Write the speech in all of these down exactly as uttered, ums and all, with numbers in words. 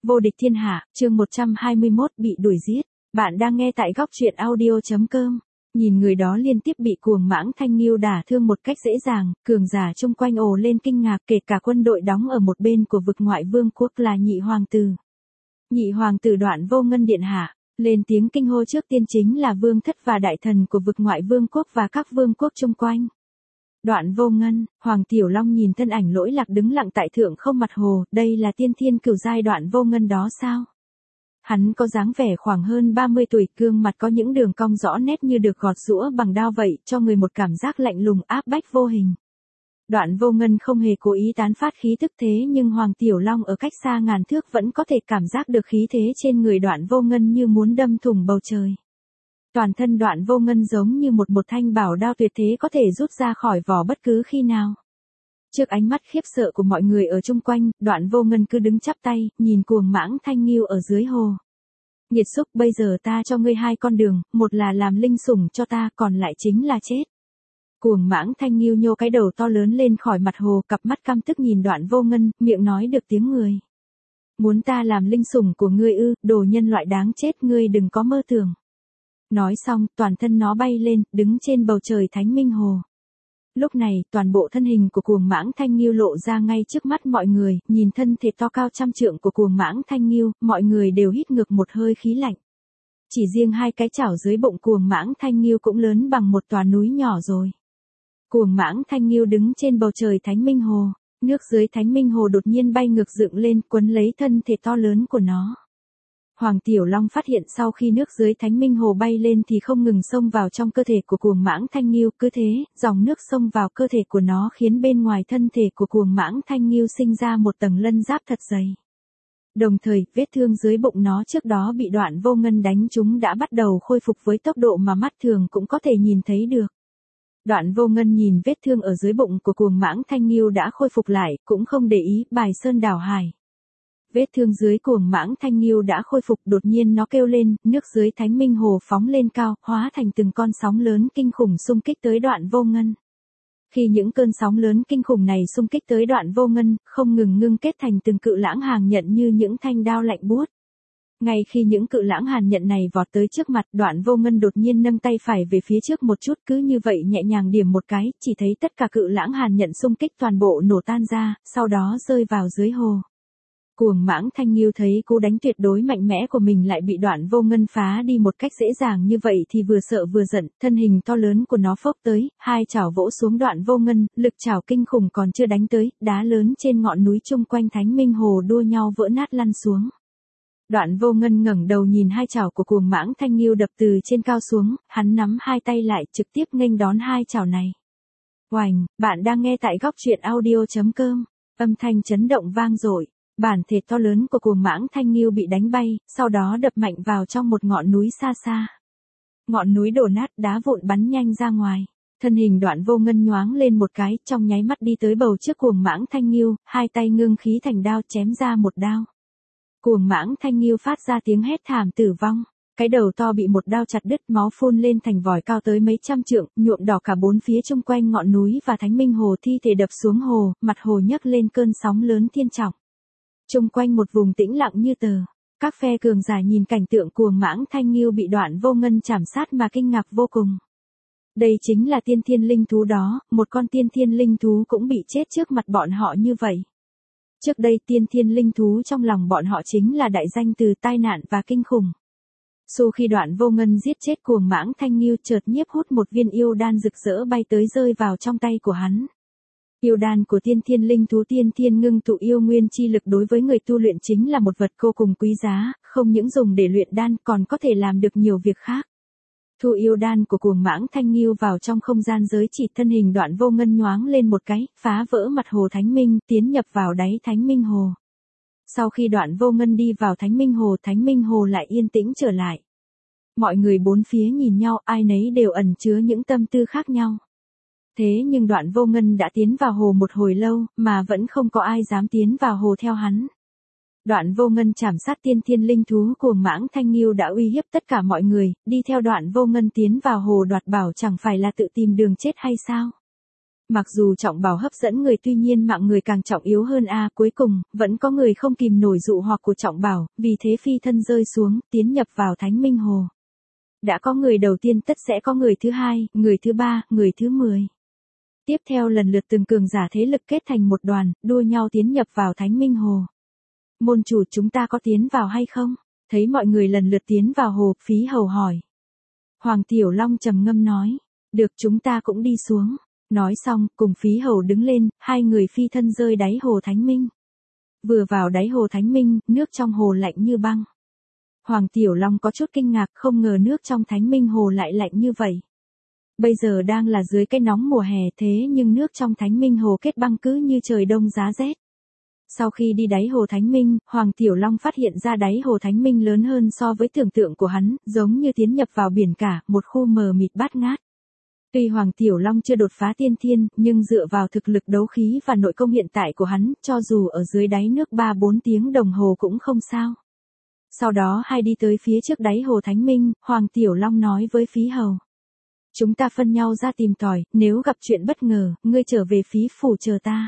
Vô địch thiên hạ, chương một trăm hai mươi mốt bị đuổi giết. Bạn đang nghe tại góc truyện audio chấm com. Nhìn người đó liên tiếp bị cuồng mãng Thanh Nghiêu đả thương một cách dễ dàng, cường giả chung quanh ồ lên kinh ngạc, kể cả quân đội đóng ở một bên của vực ngoại vương quốc là nhị hoàng tử. Nhị hoàng tử Đoạn Vô Ngân điện hạ, lên tiếng kinh hô trước tiên chính là vương thất và đại thần của vực ngoại vương quốc và các vương quốc chung quanh. Đoạn Vô Ngân, Hoàng Tiểu Long nhìn thân ảnh lỗi lạc đứng lặng tại thượng không mặt hồ, đây là tiên thiên cửu giai Đoạn Vô Ngân đó sao? Hắn có dáng vẻ khoảng hơn ba mươi tuổi, gương mặt có những đường cong rõ nét như được gọt giũa bằng dao vậy, cho người một cảm giác lạnh lùng áp bách vô hình. Đoạn Vô Ngân không hề cố ý tán phát khí tức thế nhưng Hoàng Tiểu Long ở cách xa ngàn thước vẫn có thể cảm giác được khí thế trên người Đoạn Vô Ngân như muốn đâm thủng bầu trời. Toàn thân Đoạn Vô Ngân giống như một một thanh bảo đao tuyệt thế có thể rút ra khỏi vỏ bất cứ khi nào. Trước ánh mắt khiếp sợ của mọi người ở chung quanh, Đoạn Vô Ngân cứ đứng chắp tay, nhìn cuồng mãng Thanh Nghiêu ở dưới hồ. Nghiệt xúc, bây giờ ta cho ngươi hai con đường, một là làm linh sủng cho ta, còn lại chính là chết. Cuồng mãng Thanh Nghiêu nhô cái đầu to lớn lên khỏi mặt hồ, cặp mắt căm tức nhìn Đoạn Vô Ngân, miệng nói được tiếng người. Muốn ta làm linh sủng của ngươi ư, đồ nhân loại đáng chết, ngươi đừng có mơ tưởng. Nói xong, toàn thân nó bay lên, đứng trên bầu trời Thánh Minh Hồ. Lúc này, toàn bộ thân hình của cuồng mãng Thanh Nghiêu lộ ra ngay trước mắt mọi người, nhìn thân thể to cao trăm trượng của cuồng mãng Thanh Nghiêu, mọi người đều hít ngược một hơi khí lạnh. Chỉ riêng hai cái chảo dưới bụng cuồng mãng Thanh Nghiêu cũng lớn bằng một tòa núi nhỏ rồi. Cuồng mãng Thanh Nghiêu đứng trên bầu trời Thánh Minh Hồ, nước dưới Thánh Minh Hồ đột nhiên bay ngược dựng lên, quấn lấy thân thể to lớn của nó. Hoàng Tiểu Long phát hiện sau khi nước dưới Thánh Minh Hồ bay lên thì không ngừng xông vào trong cơ thể của cuồng mãng Thanh Nghiêu, cứ thế, dòng nước xông vào cơ thể của nó khiến bên ngoài thân thể của cuồng mãng Thanh Nghiêu sinh ra một tầng lân giáp thật dày. Đồng thời, vết thương dưới bụng nó trước đó bị Đoạn Vô Ngân đánh trúng đã bắt đầu khôi phục với tốc độ mà mắt thường cũng có thể nhìn thấy được. Đoạn Vô Ngân nhìn vết thương ở dưới bụng của cuồng mãng Thanh Nghiêu đã khôi phục lại, cũng không để ý, bài sơn đảo hải. Vết thương dưới cuồng mãng Thanh Nghiêu đã khôi phục, đột nhiên nó kêu lên, nước dưới Thánh Minh Hồ phóng lên cao, hóa thành từng con sóng lớn kinh khủng xung kích tới Đoạn Vô Ngân. Khi những cơn sóng lớn kinh khủng này xung kích tới Đoạn Vô Ngân, không ngừng ngưng kết thành từng cự lãng hàn nhận như những thanh đao lạnh buốt. Ngay khi những cự lãng hàn nhận này vọt tới trước mặt, Đoạn Vô Ngân đột nhiên nâng tay phải về phía trước một chút, cứ như vậy nhẹ nhàng điểm một cái, chỉ thấy tất cả cự lãng hàn nhận xung kích toàn bộ nổ tan ra, sau đó rơi vào dưới hồ. Cuồng mãng Thanh Nghiêu thấy cú đánh tuyệt đối mạnh mẽ của mình lại bị Đoạn Vô Ngân phá đi một cách dễ dàng như vậy thì vừa sợ vừa giận, thân hình to lớn của nó phốc tới, hai chảo vỗ xuống Đoạn Vô Ngân, lực chảo kinh khủng còn chưa đánh tới, đá lớn trên ngọn núi chung quanh Thánh Minh Hồ đua nhau vỡ nát lăn xuống. Đoạn Vô Ngân ngẩng đầu nhìn hai chảo của cuồng mãng Thanh Nghiêu đập từ trên cao xuống, hắn nắm hai tay lại trực tiếp nghênh đón hai chảo này. Oành, bạn đang nghe tại góc truyện audio chấm com, âm thanh chấn động vang dội. Bản thể to lớn của cuồng mãng Thanh Nghiêu bị đánh bay, sau đó đập mạnh vào trong một ngọn núi xa xa. Ngọn núi đổ nát, đá vụn bắn nhanh ra ngoài. Thân hình Đoạn Vô Ngân nhoáng lên một cái, trong nháy mắt đi tới bầu trước cuồng mãng Thanh Nghiêu, hai tay ngưng khí thành đao chém ra một đao. Cuồng mãng Thanh Nghiêu phát ra tiếng hét thảm tử vong. Cái đầu to bị một đao chặt đứt, máu phun lên thành vòi cao tới mấy trăm trượng, nhuộm đỏ cả bốn phía chung quanh ngọn núi và Thánh Minh Hồ, thi thể đập xuống hồ, mặt hồ nhấc lên cơn sóng lớn thiên trọng. Chung quanh một vùng tĩnh lặng như tờ, các phe cường giả nhìn cảnh tượng cuồng mãng Thanh Nghiêu bị Đoạn Vô Ngân chảm sát mà kinh ngạc vô cùng. Đây chính là tiên thiên linh thú đó, một con tiên thiên linh thú cũng bị chết trước mặt bọn họ như vậy. Trước đây tiên thiên linh thú trong lòng bọn họ chính là đại danh từ tai nạn và kinh khủng. Sau khi Đoạn Vô Ngân giết chết cuồng mãng Thanh Nghiêu, chợt nhiếp hút một viên yêu đan rực rỡ bay tới rơi vào trong tay của hắn. Yêu đan của tiên thiên linh thú tiên thiên ngưng tụ yêu nguyên chi lực đối với người tu luyện chính là một vật vô cùng quý giá, không những dùng để luyện đan còn có thể làm được nhiều việc khác. Thu yêu đan của cuồng mãng Thanh Nghiêu vào trong không gian giới chỉ, thân hình Đoạn Vô Ngân nhoáng lên một cái, phá vỡ mặt hồ Thánh Minh, tiến nhập vào đáy Thánh Minh Hồ. Sau khi Đoạn Vô Ngân đi vào Thánh Minh Hồ, Thánh Minh Hồ lại yên tĩnh trở lại. Mọi người bốn phía nhìn nhau, ai nấy đều ẩn chứa những tâm tư khác nhau. Thế nhưng Đoạn Vô Ngân đã tiến vào hồ một hồi lâu, mà vẫn không có ai dám tiến vào hồ theo hắn. Đoạn Vô Ngân chảm sát tiên thiên linh thú cuồng mãng Thanh Nghiêu đã uy hiếp tất cả mọi người, đi theo Đoạn Vô Ngân tiến vào hồ đoạt bảo chẳng phải là tự tìm đường chết hay sao? Mặc dù trọng bảo hấp dẫn người tuy nhiên mạng người càng trọng yếu hơn a, cuối cùng, vẫn có người không kìm nổi dụ hoặc của trọng bảo, vì thế phi thân rơi xuống, tiến nhập vào Thánh Minh Hồ. Đã có người đầu tiên tất sẽ có người thứ hai, người thứ ba, người thứ mười. Tiếp theo lần lượt từng cường giả thế lực kết thành một đoàn, đua nhau tiến nhập vào Thánh Minh Hồ. Môn chủ chúng ta có tiến vào hay không? Thấy mọi người lần lượt tiến vào hồ, Phí Hầu hỏi. Hoàng Tiểu Long trầm ngâm nói. Được chúng ta cũng đi xuống. Nói xong, cùng Phí Hầu đứng lên, hai người phi thân rơi đáy hồ Thánh Minh. Vừa vào đáy hồ Thánh Minh, nước trong hồ lạnh như băng. Hoàng Tiểu Long có chút kinh ngạc, không ngờ nước trong Thánh Minh Hồ lại lạnh như vậy. Bây giờ đang là dưới cái nóng mùa hè thế nhưng nước trong Thánh Minh Hồ kết băng cứ như trời đông giá rét. Sau khi đi đáy hồ Thánh Minh, Hoàng Tiểu Long phát hiện ra đáy hồ Thánh Minh lớn hơn so với tưởng tượng của hắn, giống như tiến nhập vào biển cả, một khu mờ mịt bát ngát. Tuy Hoàng Tiểu Long chưa đột phá tiên thiên, nhưng dựa vào thực lực đấu khí và nội công hiện tại của hắn, cho dù ở dưới đáy nước ba bốn tiếng đồng hồ cũng không sao. Sau đó hai đi tới phía trước đáy hồ Thánh Minh, Hoàng Tiểu Long nói với Phí Hầu. Chúng ta phân nhau ra tìm tòi, nếu gặp chuyện bất ngờ, ngươi trở về Phí phủ chờ ta.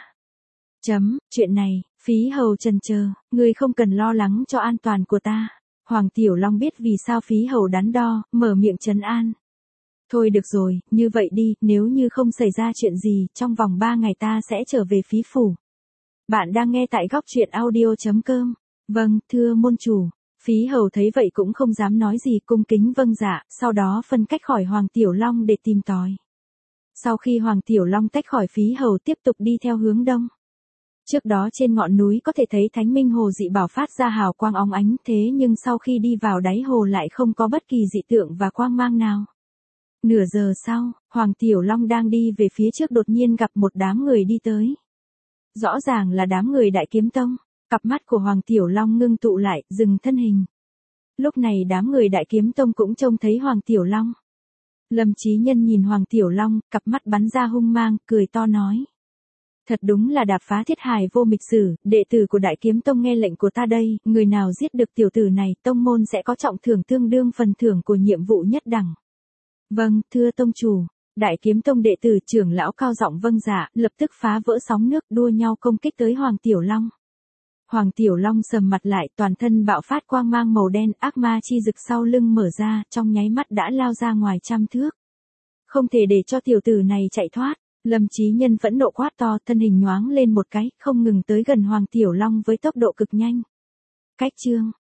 Chấm, chuyện này, Phí Hầu chần chờ, ngươi không cần lo lắng cho an toàn của ta. Hoàng Tiểu Long biết vì sao Phí Hầu đắn đo, mở miệng trấn an. Thôi được rồi, như vậy đi, nếu như không xảy ra chuyện gì, trong vòng ba ngày ta sẽ trở về Phí phủ. Bạn đang nghe tại góc truyện audio chấm com. Vâng, thưa môn chủ. Phí Hầu thấy vậy cũng không dám nói gì, cung kính vâng dạ, sau đó phân cách khỏi Hoàng Tiểu Long để tìm tòi. Sau khi Hoàng Tiểu Long tách khỏi Phí Hầu tiếp tục đi theo hướng đông. Trước đó trên ngọn núi có thể thấy Thánh Minh Hồ dị bảo phát ra hào quang óng ánh, thế nhưng sau khi đi vào đáy hồ lại không có bất kỳ dị tượng và quang mang nào. Nửa giờ sau, Hoàng Tiểu Long đang đi về phía trước đột nhiên gặp một đám người đi tới. Rõ ràng là đám người Đại Kiếm Tông. Cặp mắt của Hoàng Tiểu Long ngưng tụ lại, dừng thân hình. Lúc này đám người Đại Kiếm Tông cũng trông thấy Hoàng Tiểu Long. Lâm Chí Nhân nhìn Hoàng Tiểu Long, cặp mắt bắn ra hung mang, cười to nói. Thật đúng là đạp phá thiết hài vô mịch sử, đệ tử của Đại Kiếm Tông nghe lệnh của ta đây, người nào giết được tiểu tử này, tông môn sẽ có trọng thưởng tương đương phần thưởng của nhiệm vụ nhất đẳng. Vâng, thưa tông chủ. Đại Kiếm Tông đệ tử trưởng lão cao giọng vâng dạ, lập tức phá vỡ sóng nước đua nhau công kích tới Hoàng Tiểu Long. Hoàng Tiểu Long sầm mặt lại, toàn thân bạo phát quang mang màu đen, ác ma chi rực sau lưng mở ra, trong nháy mắt đã lao ra ngoài trăm thước. Không thể để cho tiểu tử này chạy thoát, Lâm Chí Nhân phẫn nộ quát to, thân hình nhoáng lên một cái, không ngừng tới gần Hoàng Tiểu Long với tốc độ cực nhanh. Cách chương